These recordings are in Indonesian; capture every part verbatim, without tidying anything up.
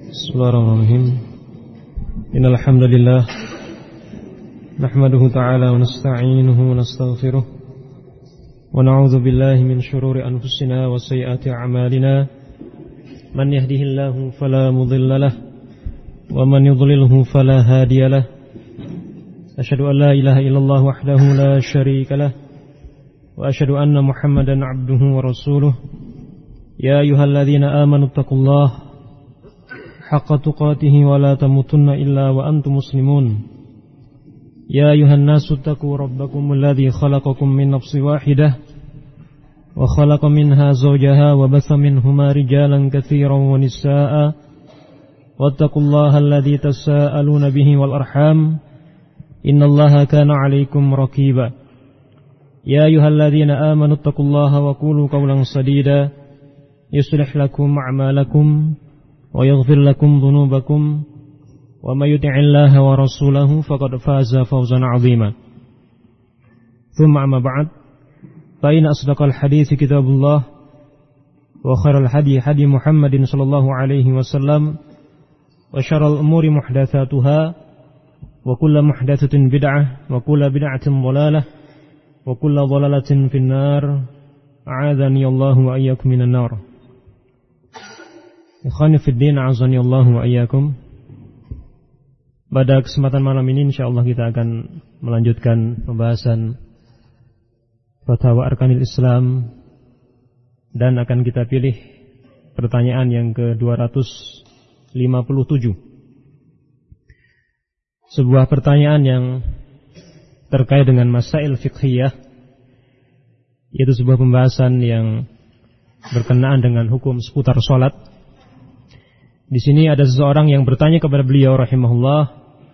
Bismillahirrahmanirrahim. Innal hamdalillah nahmaduhu ta'ala wa nasta'inuhu wa nastaghfiruh wa na'udzu billahi min shururi anfusina wa sayyiati a'malina. Man yahdihillahu fala mudilla lahu wa man yudlilhu fala hadiya lahu. Asyhadu an la ilaha illallah wahdahu la syarika lahu wa asyhadu anna Muhammadan 'abduhu wa rasuluh. Ya ayyuhalladzina amanu taqullaha haqqa tuqatih wa la tamutunna illa wa antum muslimun. Ya ayuhan nasu taqu rabbakum alladhi khalaqakum min nafsin wahidah wa khalaqa minha zawjaha wa batha minhuma rijalan katsiran wa nisaa'a wattaqullaha alladhi tasaaluna bihi wal arham innallaha kana 'alaykum raqiba. Ya ayyuhalladzina amanu taqullaha wa qulu qawlan sadida yuslih lakum a'malakum wa yaghfir lakum dhunubakum wa may yuti'illaha wa rasulahu faqad faza fawzan 'azima. Thumma amma ba'd, fa inna asdaqal hadithi kitabullah wa khairal hadi hadi Muhammadin sallallahu alaihi wasallam wa syarral umuri muhdatsatuha wa kullu muhdatsatin bid'ah wa kullu bid'atin dhalalah wa kullu dhalalatin finnar. A'adzani Allahu wa iyyakum minan nar. Ikhwani fid din, a'azzani Allahu wa iyyakum. Pada kesempatan malam ini insyaallah kita akan melanjutkan pembahasan Fatwa Arkanil Islam dan akan kita pilih pertanyaan yang ke dua ratus lima puluh tujuh. Sebuah pertanyaan yang terkait dengan masail fiqhiyah, yaitu sebuah pembahasan yang berkenaan dengan hukum seputar salat. Di sini ada seseorang yang bertanya kepada beliau rahimahullah,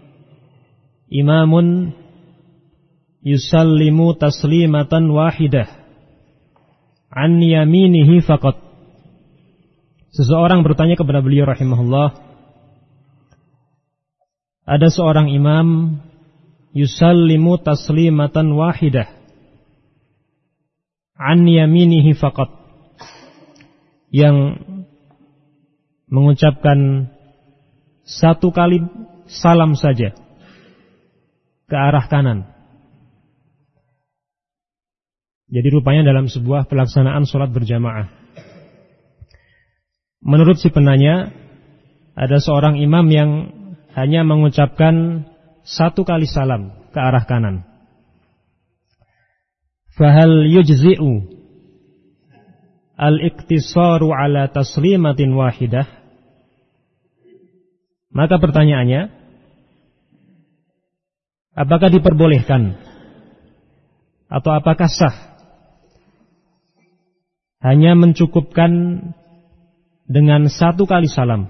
imamun yusallimu taslimatan wahidah an yaminihi faqat. Seseorang bertanya kepada beliau rahimahullah, ada seorang imam yusallimu taslimatan wahidah an yaminihi faqat, yang mengucapkan satu kali salam saja ke arah kanan. Jadi rupanya dalam sebuah pelaksanaan sholat berjamaah, menurut si penanya, ada seorang imam yang hanya mengucapkan satu kali salam ke arah kanan. Fahal yujzi'u al-iktisaru ala taslimatin wahidah? Maka pertanyaannya, apakah diperbolehkan atau apakah sah hanya mencukupkan dengan satu kali salam?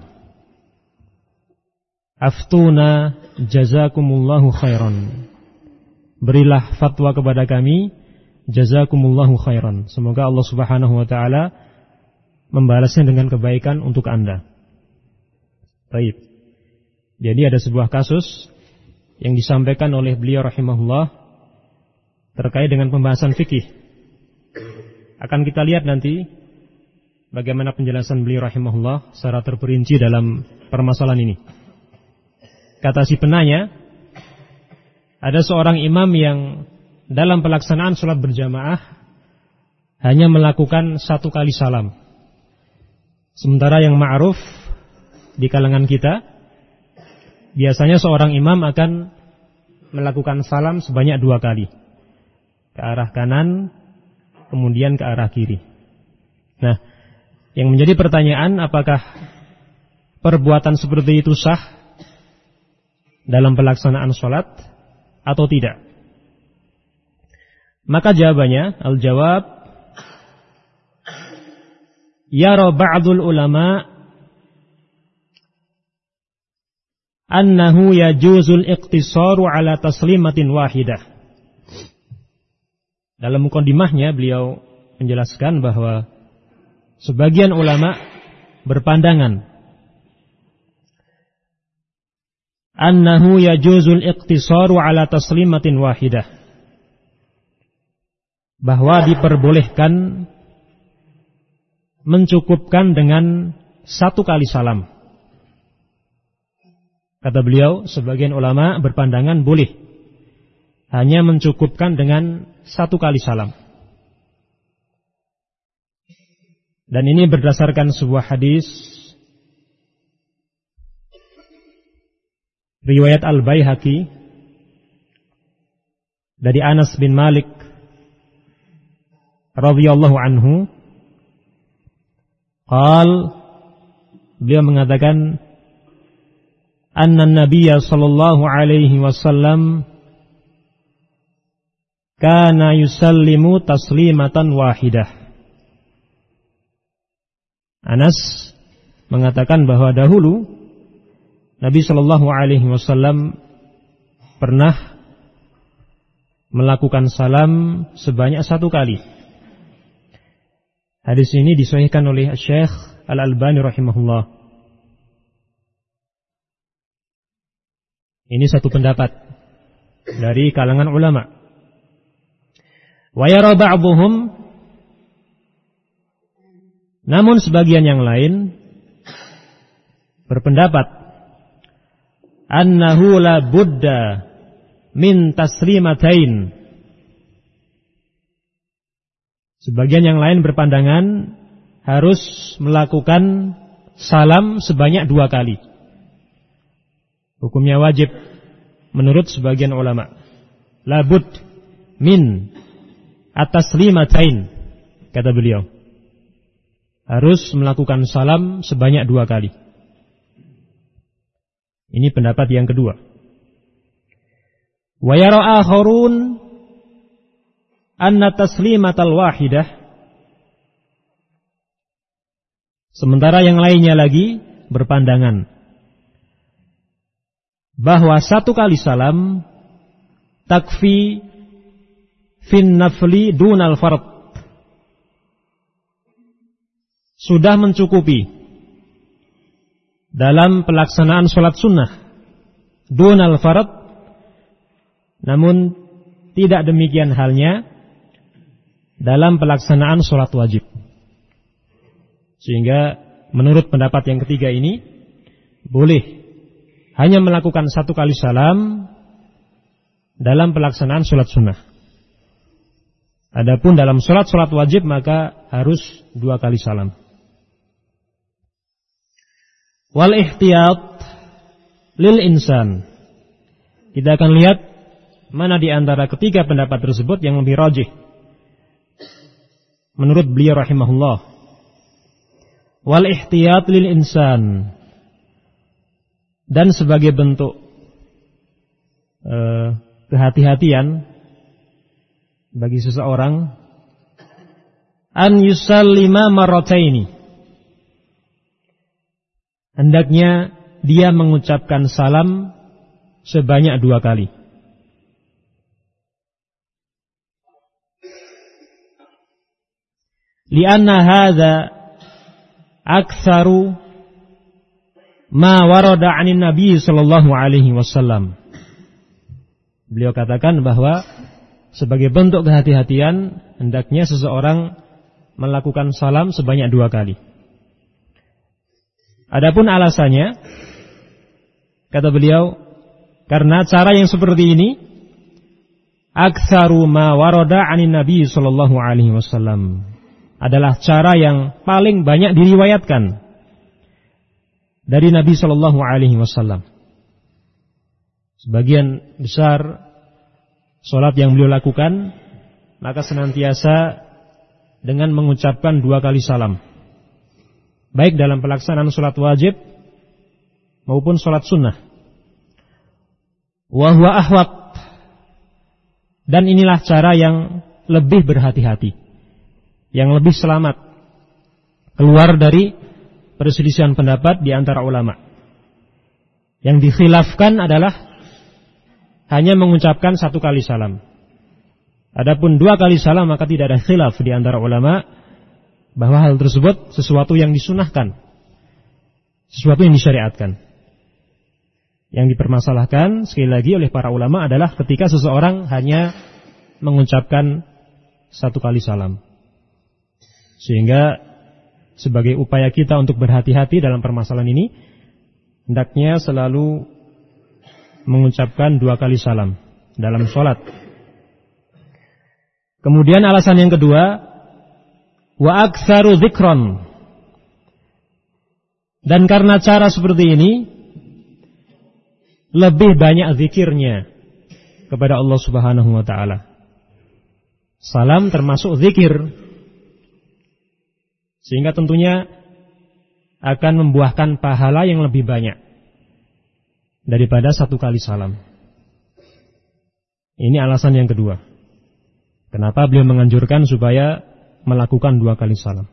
Aftuna jazakumullahu khairan. Berilah fatwa kepada kami, jazakumullahu khairan. Semoga Allah Subhanahu wa taala membalasnya dengan kebaikan untuk Anda. Baik. Jadi ada sebuah kasus yang disampaikan oleh beliau rahimahullah terkait dengan pembahasan fikih. Akan kita lihat nanti bagaimana penjelasan beliau rahimahullah secara terperinci dalam permasalahan ini. Kata si penanya, ada seorang imam yang dalam pelaksanaan sholat berjamaah hanya melakukan satu kali salam. Sementara yang ma'ruf di kalangan kita, biasanya seorang imam akan melakukan salam sebanyak dua kali, ke arah kanan, kemudian ke arah kiri. Nah, yang menjadi pertanyaan, apakah perbuatan seperti itu sah dalam pelaksanaan sholat atau tidak? Maka jawabannya, al-jawab, yara ba'dul ulama annahu yajuzul iqtisaru ala taslimatin wahidah. Dalam mukadimahnya beliau menjelaskan bahwa sebagian ulama berpandangan annahu yajuzul iqtisaru ala taslimatin wahidah, bahwa diperbolehkan mencukupkan dengan satu kali salam. Kata beliau, sebagian ulama berpandangan boleh, hanya mencukupkan dengan satu kali salam. Dan ini berdasarkan sebuah hadis riwayat Al-Baihaqi dari Anas bin Malik radhiyallahu anhu. Qal, beliau mengatakan, anna Nabiyya sallallahu alaihi wasallam kana yusallimu taslimatan wahidah. Anas mengatakan bahwa dahulu Nabi sallallahu alaihi wasallam pernah melakukan salam sebanyak satu kali. Hadis ini disahihkan oleh Syekh Al-Albani rahimahullah. Ini satu pendapat dari kalangan ulama. Wa yara ba'dhum, namun sebagian yang lain berpendapat annahu la budda min taslimatain. Sebagian yang lain berpandangan harus melakukan salam sebanyak dua kali. Hukumnya wajib menurut sebagian ulama. Labud min at-taslimatain, kata beliau. Harus melakukan salam sebanyak dua kali. Ini pendapat yang kedua. Wa yara akharun anna taslimatal wahidah. Sementara yang lainnya lagi berpandangan bahwa satu kali salam takfi fin nafli dunal fard, sudah mencukupi dalam pelaksanaan sholat sunnah dunal fard, namun tidak demikian halnya dalam pelaksanaan sholat wajib. Sehingga menurut pendapat yang ketiga ini boleh hanya melakukan satu kali salam dalam pelaksanaan sholat sunnah. Adapun dalam sholat-sholat wajib maka harus dua kali salam. Wal ihtiyat lil insan. Kita akan lihat mana di antara ketiga pendapat tersebut yang lebih rajih menurut beliau rahimahullah. Wal ihtiyat lil insan, dan sebagai bentuk eh, kehati-hatian bagi seseorang, an yusallima marrataini, hendaknya dia mengucapkan salam sebanyak dua kali. Lianna hadza aktsaru ma warada 'anin Nabi sallallahu alaihi wasallam. Beliau katakan bahwa sebagai bentuk kehati-hatian hendaknya seseorang melakukan salam sebanyak dua kali. Adapun alasannya, kata beliau, karena cara yang seperti ini aktsaru ma warada 'anin Nabi sallallahu alaihi wasallam, adalah cara yang paling banyak diriwayatkan dari Nabi sallallahu alaihi wasallam. Sebagian besar salat yang beliau lakukan maka senantiasa dengan mengucapkan dua kali salam, baik dalam pelaksanaan salat wajib maupun salat sunnah. Wa huwa ahwat, dan inilah cara yang lebih berhati-hati, yang lebih selamat, keluar dari perselisihan pendapat di antara ulama. Yang dikhilafkan adalah hanya mengucapkan satu kali salam. Adapun dua kali salam maka tidak ada khilaf di antara ulama bahwa hal tersebut sesuatu yang disunahkan, sesuatu yang disyariatkan. Yang dipermasalahkan sekali lagi oleh para ulama adalah ketika seseorang hanya mengucapkan satu kali salam. Sehingga sebagai upaya kita untuk berhati-hati dalam permasalahan ini, hendaknya selalu mengucapkan dua kali salam dalam sholat. Kemudian alasan yang kedua, wa aktsaru dzikron. Dan karena cara seperti ini lebih banyak zikirnya kepada Allah Subhanahu wa taala. Salam termasuk zikir, sehingga tentunya akan membuahkan pahala yang lebih banyak daripada satu kali salam. Ini alasan yang kedua. Kenapa beliau menganjurkan supaya melakukan dua kali salam.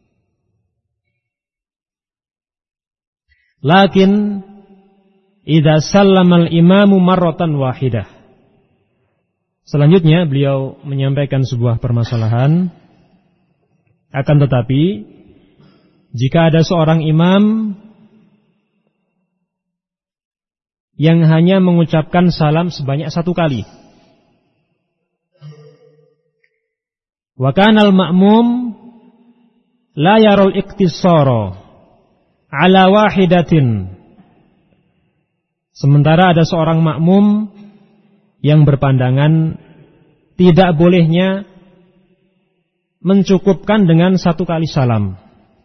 Lakin idza sallama al-imamu marratan wahidah. Selanjutnya beliau menyampaikan sebuah permasalahan. Akan tetapi jika ada seorang imam yang hanya mengucapkan salam sebanyak satu kali, wa kana al-ma'mum la yarul iktisara ala wahidatin. Sementara ada seorang makmum yang berpandangan tidak bolehnya mencukupkan dengan satu kali salam.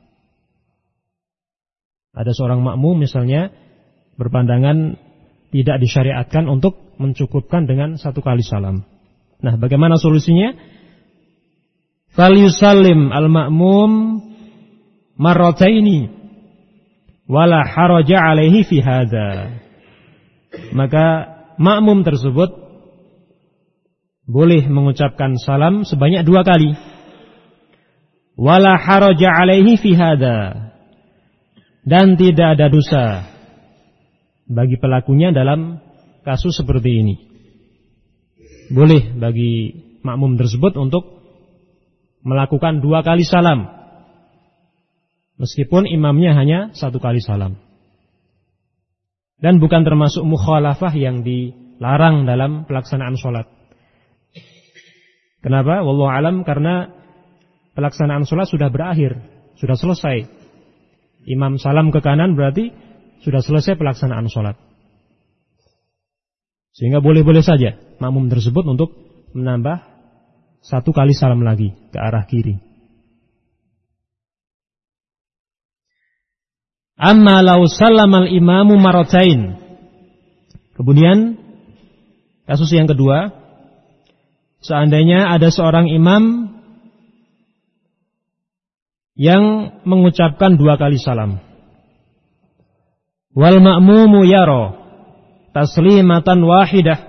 Ada seorang makmum misalnya berpandangan tidak disyariatkan untuk mencukupkan dengan satu kali salam. Nah, bagaimana solusinya? Fal yusallim al-ma'mum marrataini wala haraja alaihi fi hadza. Maka makmum tersebut boleh mengucapkan salam sebanyak dua kali. Wala haraja alaihi fi hadza. Dan tidak ada dosa bagi pelakunya dalam kasus seperti ini. Boleh bagi makmum tersebut untuk melakukan dua kali salam, meskipun imamnya hanya satu kali salam. Dan bukan termasuk mukhalafah yang dilarang dalam pelaksanaan sholat. Kenapa? Wallahu alam, karena pelaksanaan sholat sudah berakhir, sudah selesai. Imam salam ke kanan berarti sudah selesai pelaksanaan sholat. Sehingga boleh-boleh saja makmum tersebut untuk menambah satu kali salam lagi ke arah kiri. Amma law sallamal imamu marratain. Kemudian kasus yang kedua, seandainya ada seorang imam yang mengucapkan dua kali salam, wal ma'mumu yara taslimatan wahidah.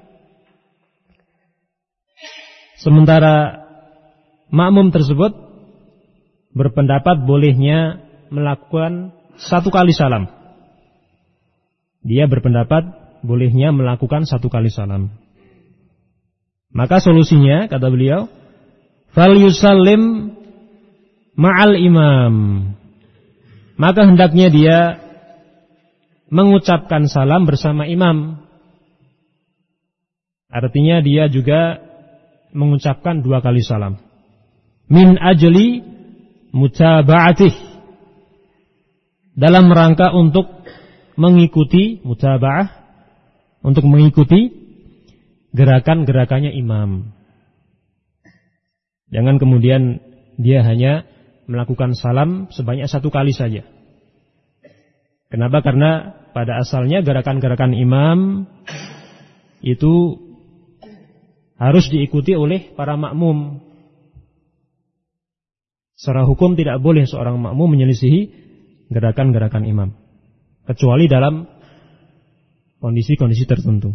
Sementara makmum tersebut berpendapat bolehnya melakukan satu kali salam. Dia berpendapat bolehnya melakukan satu kali salam. Maka solusinya, kata beliau, fal yusallim ma'al imam. Maka hendaknya dia mengucapkan salam bersama imam. Artinya dia juga mengucapkan dua kali salam. Min ajli mutaba'atih. Dalam rangka untuk mengikuti mutaba'ah, untuk mengikuti gerakan-gerakannya imam. Jangan kemudian dia hanya melakukan salam sebanyak satu kali saja. Kenapa? Karena pada asalnya gerakan-gerakan imam itu harus diikuti oleh para makmum. Secara hukum tidak boleh seorang makmum menyelisihi gerakan-gerakan imam, kecuali dalam kondisi-kondisi tertentu.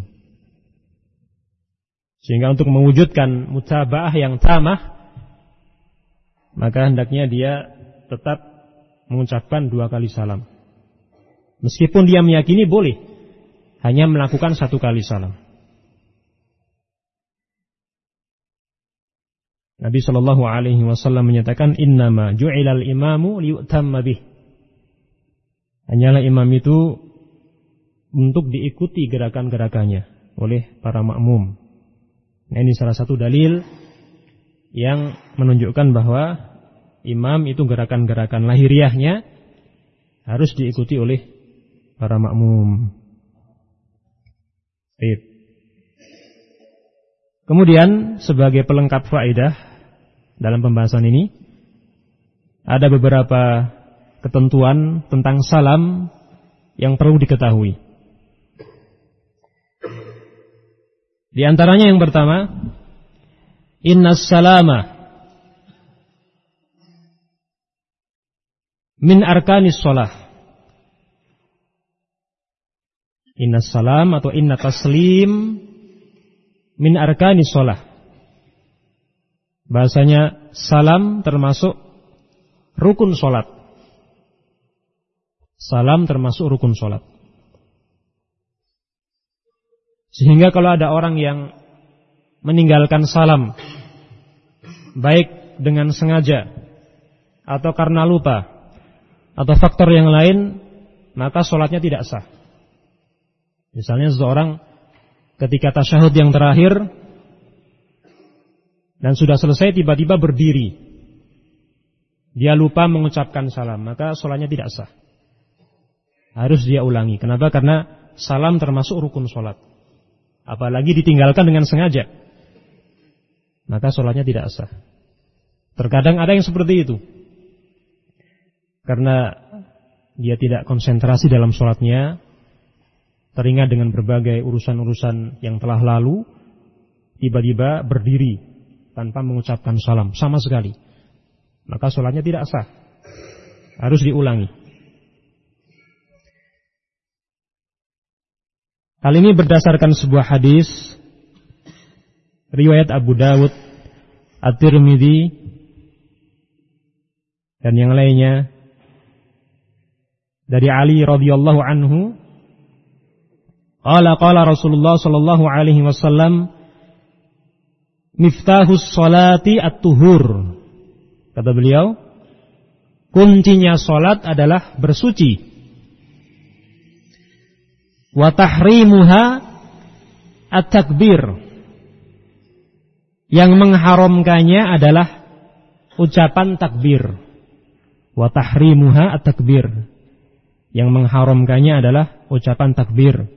Sehingga untuk mewujudkan mutaba'ah yang tamah, maka hendaknya dia tetap mengucapkan dua kali salam. Meskipun dia meyakini boleh hanya melakukan satu kali salam. Nabi sallallahu alaihi wasallam menyatakan, innama ju'ilal imamu liyu'tamma bih. Hanyalah imam itu untuk diikuti gerakan-gerakannya oleh para makmum. Nah, ini salah satu dalil yang menunjukkan bahwa imam itu gerakan-gerakan lahiriahnya harus diikuti oleh para makmum. Baik. Kemudian sebagai pelengkap faedah dalam pembahasan ini ada beberapa ketentuan tentang salam yang perlu diketahui. Di antaranya yang pertama, innas salama min arkanis shalah. Innas salam atau inna taslim min arkanis shalah. Bahasanya salam termasuk rukun salat. Salam termasuk rukun salat. Sehingga kalau ada orang yang meninggalkan salam, baik dengan sengaja atau karena lupa atau faktor yang lain, maka salatnya tidak sah. Misalnya seseorang ketika tasyahud yang terakhir dan sudah selesai tiba-tiba berdiri, dia lupa mengucapkan salam, maka salatnya tidak sah. Harus dia ulangi. Kenapa? Karena salam termasuk rukun salat. Apalagi ditinggalkan dengan sengaja, maka sholatnya tidak sah. Terkadang ada yang seperti itu, karena dia tidak konsentrasi dalam sholatnya, teringat dengan berbagai urusan-urusan yang telah lalu, tiba-tiba berdiri tanpa mengucapkan salam sama sekali, maka sholatnya tidak sah. Harus diulangi. Hal ini berdasarkan sebuah hadis riwayat Abu Dawud, At-Tirmidzi dan yang lainnya dari Ali radhiyallahu anhu. Qala qala Rasulullah sallallahu alaihi wasallam, miftahus sholati at-tuhur. Kata beliau, kuncinya salat adalah bersuci. Wa tahrimuha at-takbir. Yang mengharamkannya adalah ucapan takbir. Wa tahrimuha at-takbir. Yang mengharamkannya adalah ucapan takbir.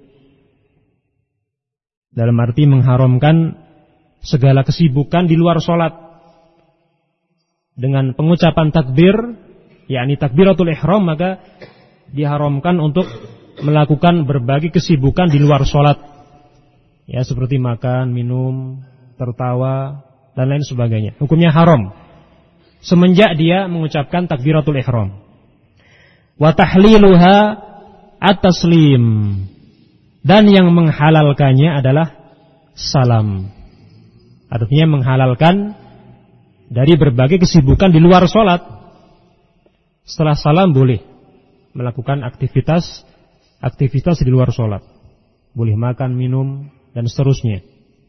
Dalam arti mengharamkan segala kesibukan di luar sholat. Dengan pengucapan takbir, yakni takbiratul ihram, maka diharamkan untuk melakukan berbagai kesibukan di luar sholat, ya, seperti makan, minum, tertawa dan lain sebagainya. Hukumnya haram semenjak dia mengucapkan takbiratul ihram. Wa tahliluha at-taslim. Dan yang menghalalkannya adalah salam. Artinya menghalalkan dari berbagai kesibukan di luar sholat. Setelah salam boleh melakukan aktivitas aktivitas di luar sholat. Boleh makan, minum, dan seterusnya.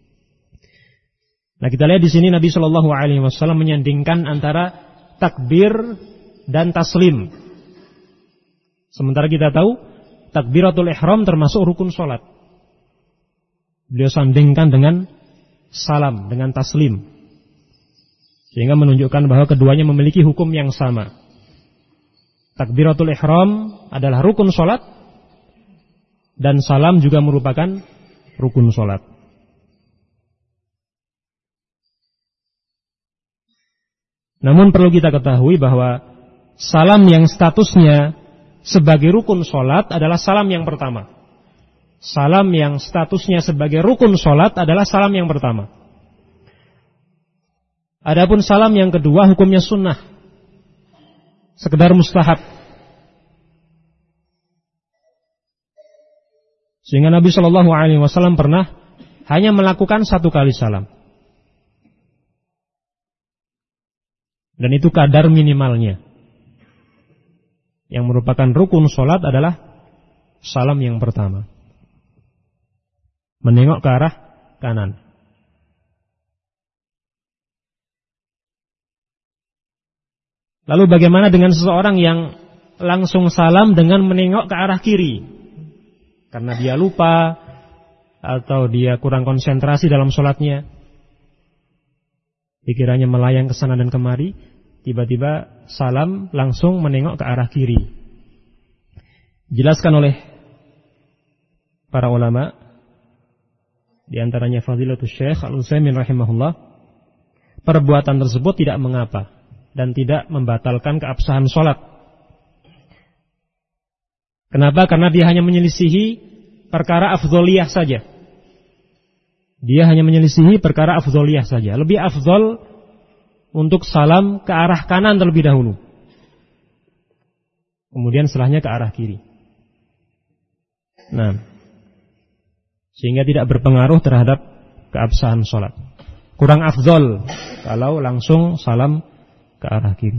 Nah, kita lihat di sini Nabi Shallallahu Alaihi Wasallam menyandingkan antara takbir dan taslim. Sementara kita tahu takbiratul ihram termasuk rukun sholat. Beliau sandingkan dengan salam, dengan taslim, sehingga menunjukkan bahwa keduanya memiliki hukum yang sama. Takbiratul ihram adalah rukun sholat, dan salam juga merupakan rukun sholat. Namun perlu kita ketahui bahwa salam yang statusnya sebagai rukun sholat adalah salam yang pertama. Salam yang statusnya sebagai rukun sholat adalah salam yang pertama. Adapun salam yang kedua hukumnya sunnah, sekedar mustahab. Sehingga Nabi Shallallahu Alaihi Wasallam pernah hanya melakukan satu kali salam, dan itu kadar minimalnya. Yang merupakan rukun sholat adalah salam yang pertama, menengok ke arah kanan. Lalu bagaimana dengan seseorang yang langsung salam dengan menengok ke arah kiri? Karena dia lupa atau dia kurang konsentrasi dalam sholatnya, pikirannya melayang ke sana dan kemari, tiba-tiba salam langsung menengok ke arah kiri. Dijelaskan oleh para ulama di antaranya Fadilatul Syekh Al-Utsaimin rahimahullah, perbuatan tersebut tidak mengapa dan tidak membatalkan keabsahan sholat. Kenapa? Karena dia hanya menyelisihi perkara afdholiyah saja. Dia hanya menyelisihi perkara afdholiyah saja. Lebih afdhol untuk salam ke arah kanan terlebih dahulu, kemudian setelahnya ke arah kiri. Nah, sehingga tidak berpengaruh terhadap keabsahan sholat. Kurang afdhol kalau langsung salam ke arah kiri.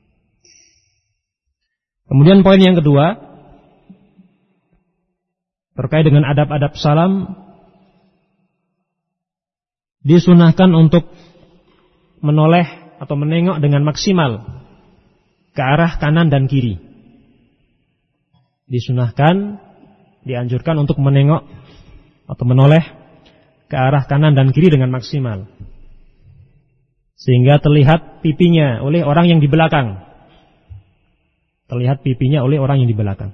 Kemudian poin yang kedua, terkait dengan adab-adab salam, disunahkan untuk menoleh atau menengok dengan maksimal ke arah kanan dan kiri. Disunahkan, dianjurkan untuk menengok atau menoleh ke arah kanan dan kiri dengan maksimal, sehingga terlihat pipinya oleh orang yang di belakang. Terlihat pipinya oleh orang yang di belakang.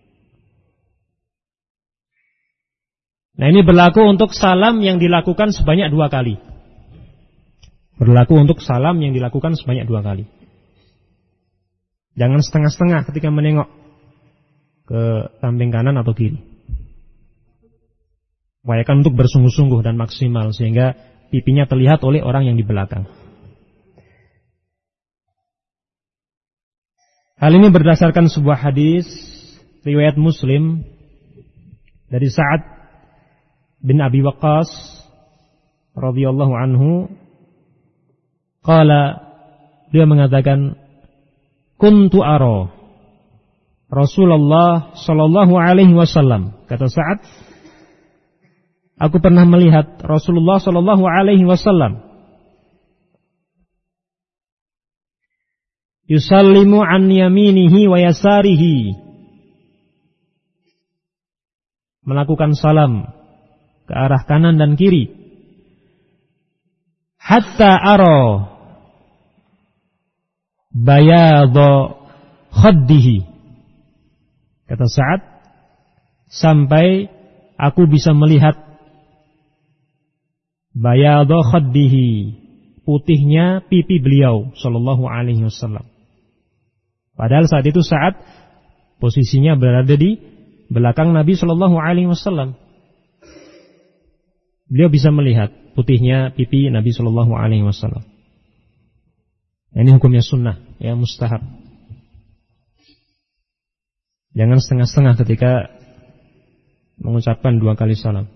Nah, ini berlaku untuk salam yang dilakukan sebanyak dua kali. Berlaku untuk salam yang dilakukan sebanyak dua kali. Jangan setengah-setengah ketika menengok ke samping kanan atau kiri. Upayakan untuk bersungguh-sungguh dan maksimal sehingga pipinya terlihat oleh orang yang di belakang. Hal ini berdasarkan sebuah hadis riwayat Muslim dari Sa'ad bin Abi Waqqas radhiyallahu anhu, qala, dia mengatakan, kuntu ara Rasulullah sallallahu alaihi wasallam, kata Sa'ad, aku pernah melihat Rasulullah sallallahu alaihi wasallam yusallimu an yaminihi wa yasarihi, melakukan salam ke arah kanan dan kiri, hatta ara bayadha khaddihi, kata Sa'ad, sampai aku bisa melihat bayadha khaddihi, putihnya pipi beliau sallallahu alaihi wasallam. Padahal saat itu Sa'ad posisinya berada di belakang Nabi sallallahu alaihi wasallam. Beliau bisa melihat putihnya pipi Nabi sallallahu alaihi wasallam. Ini hukumnya sunnah, ya, mustahab. Jangan setengah-setengah ketika mengucapkan dua kali salam.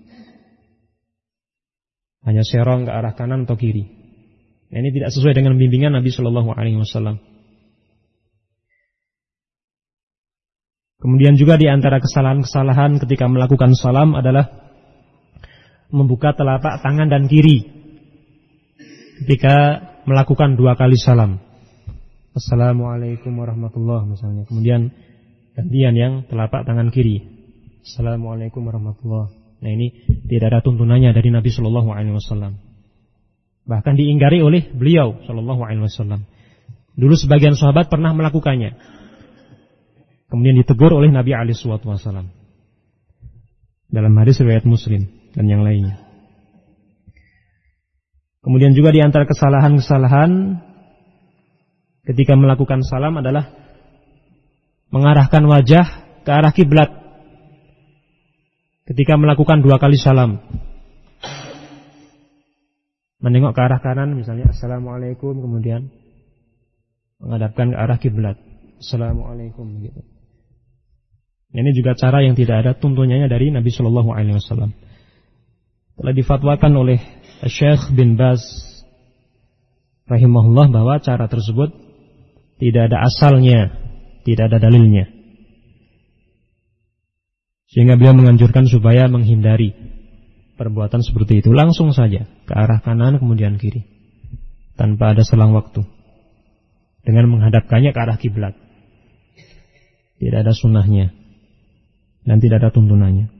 Hanya serong ke arah kanan atau kiri. Nah, ini tidak sesuai dengan bimbingan Nabi sallallahu alaihi wasallam. Kemudian juga di antara kesalahan-kesalahan ketika melakukan salam adalah membuka telapak tangan dan kiri ketika melakukan dua kali salam. Assalamualaikum warahmatullahi wabarakatuh misalnya. Kemudian gantian yang telapak tangan kiri. Assalamualaikum warahmatullahi wabarakatuh. Nah, ini tidak ada tuntunannya dari Nabi sallallahu alaihi wasallam. Bahkan diingkari oleh beliau sallallahu alaihi wasallam. Dulu sebagian sahabat pernah melakukannya. Kemudian ditegur oleh Nabi alaihi wasallam. Dalam hadis riwayat Muslim dan yang lainnya. Kemudian juga di antara kesalahan-kesalahan ketika melakukan salam adalah mengarahkan wajah ke arah kiblat ketika melakukan dua kali salam. Menengok ke arah kanan misalnya Assalamualaikum, kemudian menghadapkan ke arah kiblat Assalamualaikum gitu. Ini juga cara yang tidak ada tuntunannya dari Nabi Shallallahu Alaihi Wasallam. Telah difatwakan oleh Syekh bin Baz rahimahullah bahwa cara tersebut tidak ada asalnya, tidak ada dalilnya. Sehingga beliau menganjurkan supaya menghindari perbuatan seperti itu, langsung saja ke arah kanan kemudian kiri tanpa ada selang waktu dengan menghadapkannya ke arah kiblat. Tidak ada sunnahnya dan tidak ada tuntunannya.